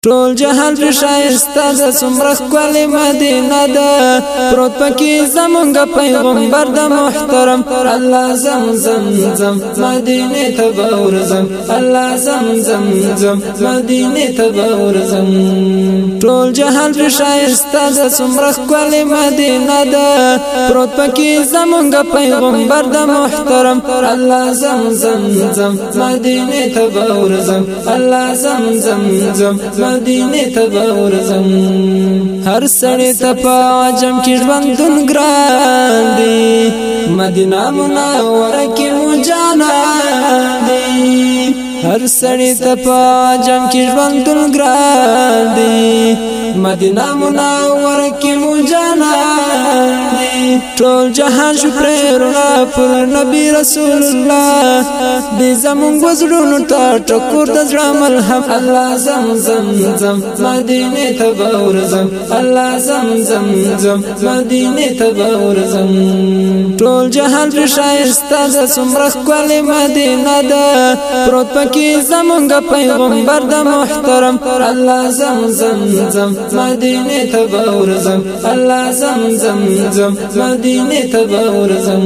ټول جهان پر شایسته د سمرخ کول مدینه ده پروت پکې زمونږ پیغمبر د محترم الله زم زم زم مدینه ته ورزم الله زم زم زم مدینه ته ورزم ټول جهان پر شایسته د سمرخ کول مدینه ده پروت پکې زمونږ پیغمبر د محترم الله زم زم زم مدینه ته ورزم الله زم زم زم مدینه ته ورزم هر سړی ته په عجم کې ژوندون ګران دی مدینه منوره کې مو جانان دی هر سړی ته په عجم کې ژوندون ګران دی مدینه منوره کې مو جانان دی ټول جهان شکر پر نبی رسول الله دې زمونږ وزړونو ته ټکور د زړه ملهم الله زم زم زم مدینه ته ورزم الله زم زم زم مدینه ته ورزم ټول جهان پر شایسته د سمرخ کول مدینه ده پروت پکې زمونږ پیغمبر د محترم الله زم زم زم مدینه ته ورزم الله زم زم زم مدینه ته ورزم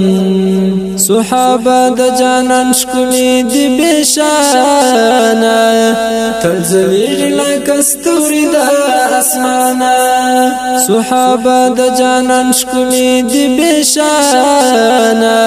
صحابه د جانان شکلی دی بشانه تلزلیج لکه ستوري د اسمانه صحابه د جانان شکلی دی بشانه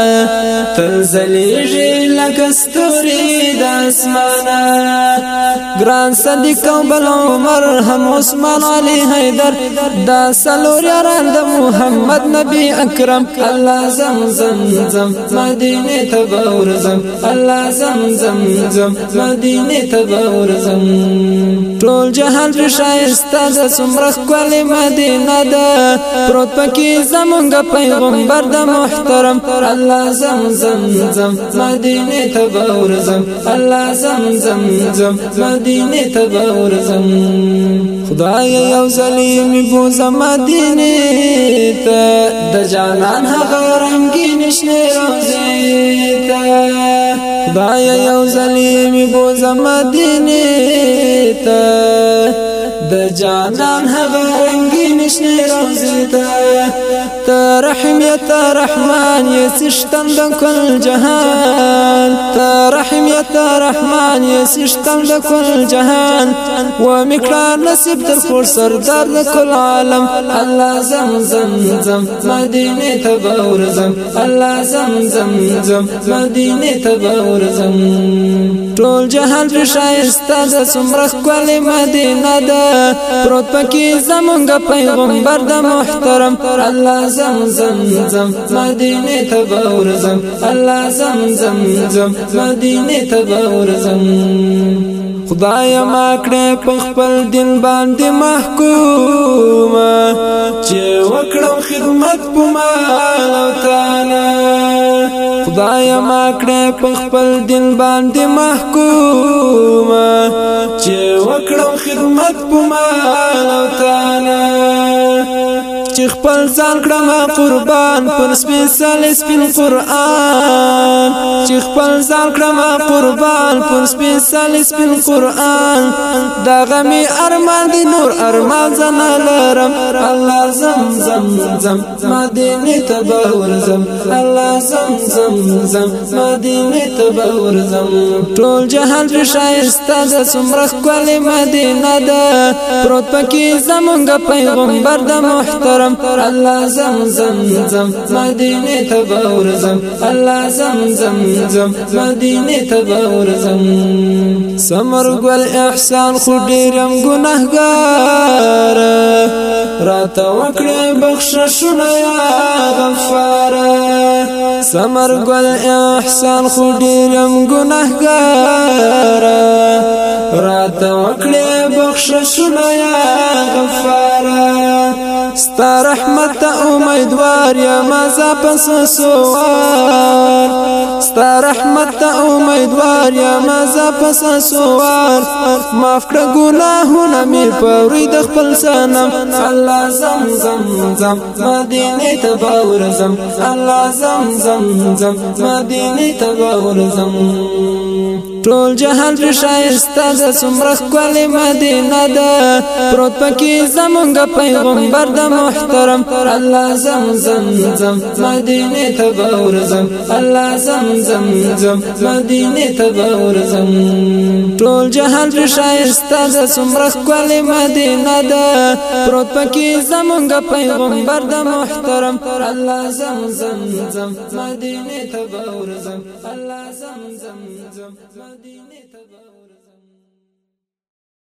تلزلیج لکه ستوري د اسمانه ګران صدیق بل عمر هم عثمان علي حیدر دا سلور یاران د محمد نبی اکرم الله زم زم زم مدینه ته ورزم الله زم زم زم مدینه ته ورزم ټول جهان پر شایسته د سمرخ کول مدینه ده پروت پکې زمونږ پیغمبر د محترم الله زم زم زم مدینه ته ورزم الله زم زم زم مدینه ته ورزم خدای یو ظلم بوزم مدینه ته د جانان هغه رنگین شنه روزه ته خدای یو ظلم بوزم مدینه ته د جانان هغه رنگین شنه روزه ته ته رحم یا ته رحمان یا سشتن د کل جهان ته رحم یا ته رحمان یا سشتن د کل جهان و مقرار نصیب در خور سردار د کل عالم الله زم زم زم مدینه ته ورزم الله زم زم زم مدینه ته ورزم ټول جهان پر شایسته د سمرخ کول مدینه ده پروت پکې زمونږ پیغمبر د محترم الله زم زم زم مدینه ته ورزم الله زم زم زم مدینه ته ورزم خدای ما کړه په خپل دین باندې محکوم چې وکړم خدمت په مال او تعالی خدای ما کړه په خپل دین باندې محکوم چې وکړم خدمت په مال او تعالی چې خپل ځان کړم قربان پر سپین قرآن چې خپل ځان کړم قربان پر سپین قرآن دا غمي ارمان دي نور ارمان زنه لرم الله زم زم زم مدینه ته ورزم الله زم زم زم مدینه ته ورزم ټول جهان پر شایسته د سمرخ کول مدینه ده پروت پکې زمونږ پیغمبر د محترم الله زم زم زم مدینه ته ورزم الله زم زم زم مدینه ته ورزم سمر ګل احسان خو ډیرم ګناهګار راته وکړې بخښنه یا غفار سمر ګل احسان خو ډیرم ګناهګار راته وکړې بخښنه یا غفار ستا رحمت امیدوار یا مزه پس سوار ستا رحمت امیدوار یا مزه پس سوار معاف کړه ګناهونه مې پورې د خپل صنم الله زم زم زم مدینه ته ورزم الله زم زم زم مدینه ته ورزم ټول جهان پر شایسته د څومره ښکلې مدینه ده پروت پکې زمونږ پیغمبر د محترم الله زم زم زم مدینه ته ورځم الله زم زم زم مدینه ته ورځم ټول جهان پر شایسته د څومره ښکلې مدینه ده پروت پکې زمونږ پیغمبر د محترم الله زم زم زم مدینه ته ورځم الله زم زم زم مدینه ته